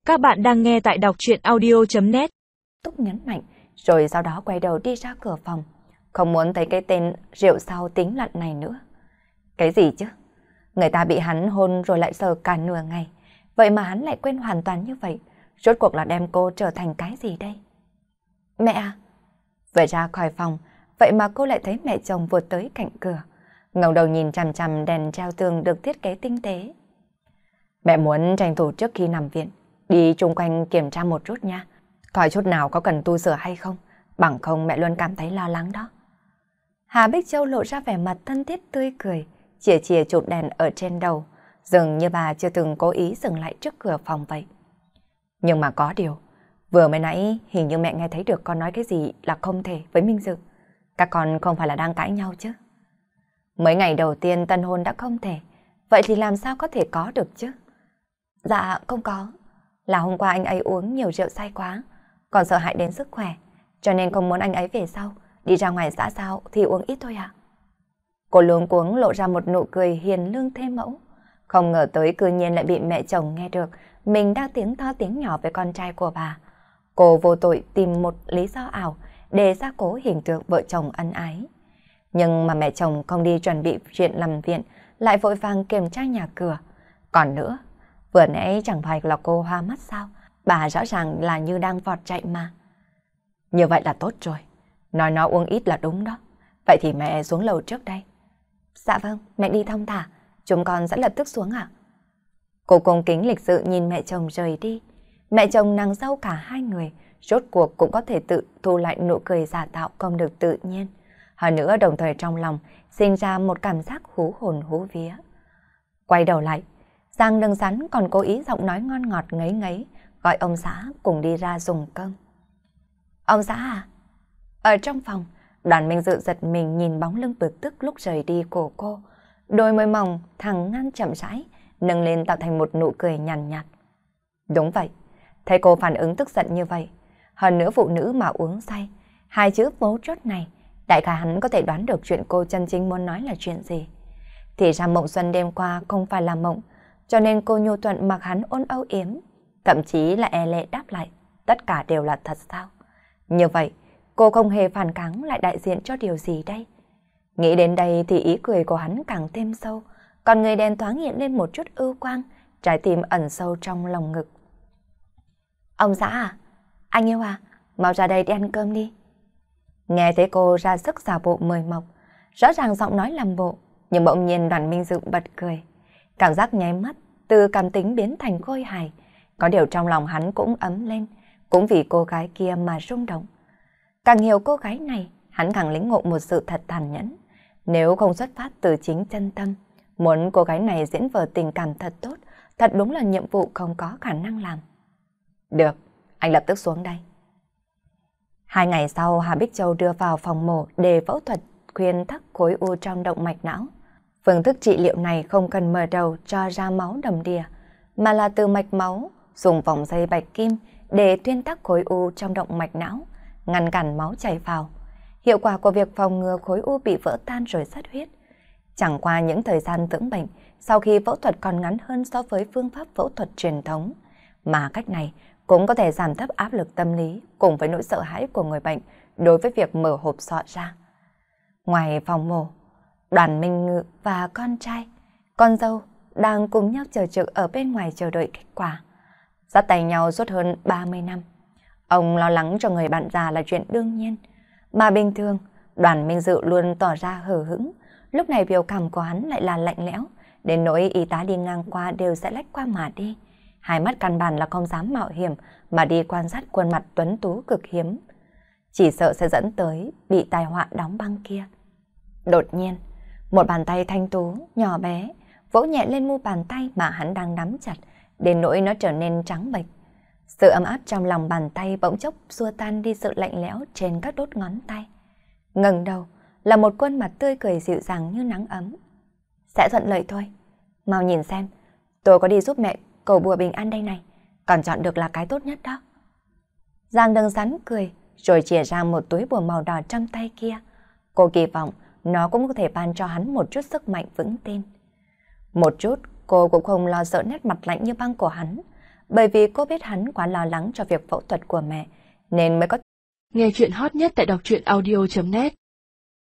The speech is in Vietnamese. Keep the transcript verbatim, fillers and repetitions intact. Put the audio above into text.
Các bạn đang nghe tại đọc truyện audio chấm net. Túc nhấn mạnh, rồi sau đó quay đầu đi ra cửa phòng. Không muốn thấy cái tên rượu sau tính lặn này nữa. Cái gì chứ? Người ta bị hắn hôn rồi lại sờ cả nửa ngày. Vậy mà hắn lại quên hoàn toàn như vậy. Rốt cuộc là đem cô trở thành cái gì đây? Mẹ à! Vừa ra khỏi phòng, vậy mà cô lại thấy mẹ chồng vượt tới cạnh cửa. Ngẩng đầu nhìn chằm chằm đèn treo tường được thiết kế tinh tế. Mẹ muốn tranh thủ trước khi nằm viện, đi chung quanh kiểm tra một chút nha. Coi chút nào có cần tu sửa hay không, bằng không mẹ luôn cảm thấy lo lắng đó. Hà Bích Châu lộ ra vẻ mặt thân thiết tươi cười, chìa chìa chụp đèn ở trên đầu, dường như bà chưa từng cố ý dừng lại trước cửa phòng vậy. Nhưng mà có điều, vừa mới nãy hình như mẹ nghe thấy được con nói cái gì là không thể với Minh Dự. Các con không phải là đang cãi nhau chứ? Mấy ngày đầu tiên tân hôn đã không thể, vậy thì làm sao có thể có được chứ? Dạ không có, là hôm qua anh ấy uống nhiều rượu say quá, còn sợ hại đến sức khỏe, cho nên không muốn anh ấy về sau, đi ra ngoài xã giao thì uống ít thôi ạ. Cô luống cuống lộ ra một nụ cười hiền lương thê mẫu, không ngờ tới cư nhiên lại bị mẹ chồng nghe được mình đang tiếng to tiếng nhỏ với con trai của bà. Cô vô tội tìm một lý do ảo để gia cố hình tượng vợ chồng ân ái. Nhưng mà mẹ chồng không đi chuẩn bị chuyện nằm viện, lại vội vàng kiểm tra nhà cửa. Còn nữa, vừa nãy chẳng phải là cô hoa mắt sao? Bà rõ ràng là như đang vọt chạy mà. Như vậy là tốt rồi. Nói nó uống ít là đúng đó. Vậy thì mẹ xuống lầu trước đây. Dạ vâng, mẹ đi thong thả. Chúng con sẽ lập tức xuống ạ. Cô cung kính lịch sự nhìn mẹ chồng rời đi. Mẹ chồng nàng dâu cả hai người, rốt cuộc cũng có thể tự thu lại nụ cười giả tạo không được tự nhiên. Hơn nữa đồng thời trong lòng sinh ra một cảm giác hú hồn hú vía. Quay đầu lại, Giang Đừng Sắn còn cố ý giọng nói ngon ngọt ngấy ngấy, gọi ông xã cùng đi ra dùng cơm. Ông xã à? Ở trong phòng, Đoàn Minh Dự giật mình nhìn bóng lưng bực tức lúc rời đi của cô. Đôi môi mỏng thẳng ngăn chậm rãi, nâng lên tạo thành một nụ cười nhàn nhạt, nhạt. Đúng vậy, thấy cô phản ứng tức giận như vậy. Hơn nữa phụ nữ mà uống say, hai chữ mấu chốt này, đại khái hắn có thể đoán được chuyện cô chân chính muốn nói là chuyện gì. Thì ra mộng xuân đêm qua không phải là mộng, cho nên cô nhu thuận mặc hắn ôn âu yếm, thậm chí là e lệ đáp lại, tất cả đều là thật sao? Như vậy, cô không hề phản kháng lại đại diện cho điều gì đây? Nghĩ đến đây thì ý cười của hắn càng thêm sâu, còn người đèn thoáng hiện lên một chút ưu quang, trái tim ẩn sâu trong lòng ngực. Ông xã à? Anh yêu à? Mau ra đây đi ăn cơm đi. Nghe thấy cô ra sức giả bộ mời mọc, rõ ràng giọng nói làm bộ, nhưng bỗng nhiên Đoàn Minh Dự bật cười. Cảm giác nháy mắt, từ cảm tính biến thành khôi hài. Có điều trong lòng hắn cũng ấm lên, cũng vì cô gái kia mà rung động. Càng hiểu cô gái này, hắn càng lĩnh ngộ một sự thật tàn nhẫn. Nếu không xuất phát từ chính chân tâm, muốn cô gái này diễn vở tình cảm thật tốt, thật đúng là nhiệm vụ không có khả năng làm. Được, anh lập tức xuống đây. Hai ngày sau, Hà Bích Châu đưa vào phòng mổ để phẫu thuật khuyên thắt khối u trong động mạch não. Phương thức trị liệu này không cần mở đầu cho ra máu đầm đìa, mà là từ mạch máu, dùng vòng dây bạch kim để tuyên tắc khối u trong động mạch não, ngăn cản máu chảy vào. Hiệu quả của việc phòng ngừa khối u bị vỡ tan rồi xuất huyết. Chẳng qua những thời gian dưỡng bệnh sau khi phẫu thuật còn ngắn hơn so với phương pháp phẫu thuật truyền thống, mà cách này cũng có thể giảm thấp áp lực tâm lý cùng với nỗi sợ hãi của người bệnh đối với việc mở hộp sọ ra. Ngoài phòng mổ, Đoàn Minh Ngự và con trai, con dâu đang cùng nhau chờ trực ở bên ngoài chờ đợi kết quả. Dắt tay nhau suốt hơn ba mươi năm. Ông lo lắng cho người bạn già là chuyện đương nhiên, mà bình thường Đoàn Minh Dự luôn tỏ ra hờ hững. Lúc này biểu cảm của hắn lại là lạnh lẽo, đến nỗi y tá đi ngang qua đều sẽ lách qua mà đi. Hai mắt căn bản là không dám mạo hiểm mà đi quan sát khuôn mặt tuấn tú cực hiếm, chỉ sợ sẽ dẫn tới bị tai họa đóng băng kia. Đột nhiên, một bàn tay thanh tú, nhỏ bé, vỗ nhẹ lên mu bàn tay mà hắn đang nắm chặt, đến nỗi nó trở nên trắng bệch. Sự ấm áp trong lòng bàn tay bỗng chốc xua tan đi sự lạnh lẽo trên các đốt ngón tay. Ngẩng đầu là một khuôn mặt tươi cười dịu dàng như nắng ấm. Sẽ thuận lợi thôi. Mau nhìn xem, tôi có đi giúp mẹ cầu bùa bình an đây này, còn chọn được là cái tốt nhất đó. Giang Đừng Sắn cười, rồi chìa ra một túi bùa màu đỏ trong tay kia. Cô kỳ vọng nó cũng có thể ban cho hắn một chút sức mạnh vững tin. Một chút, cô cũng không lo sợ nét mặt lạnh như băng của hắn, bởi vì cô biết hắn quá lo lắng cho việc phẫu thuật của mẹ, nên mới có. Nghe chuyện hot nhất tại đọc truyện audio chấm net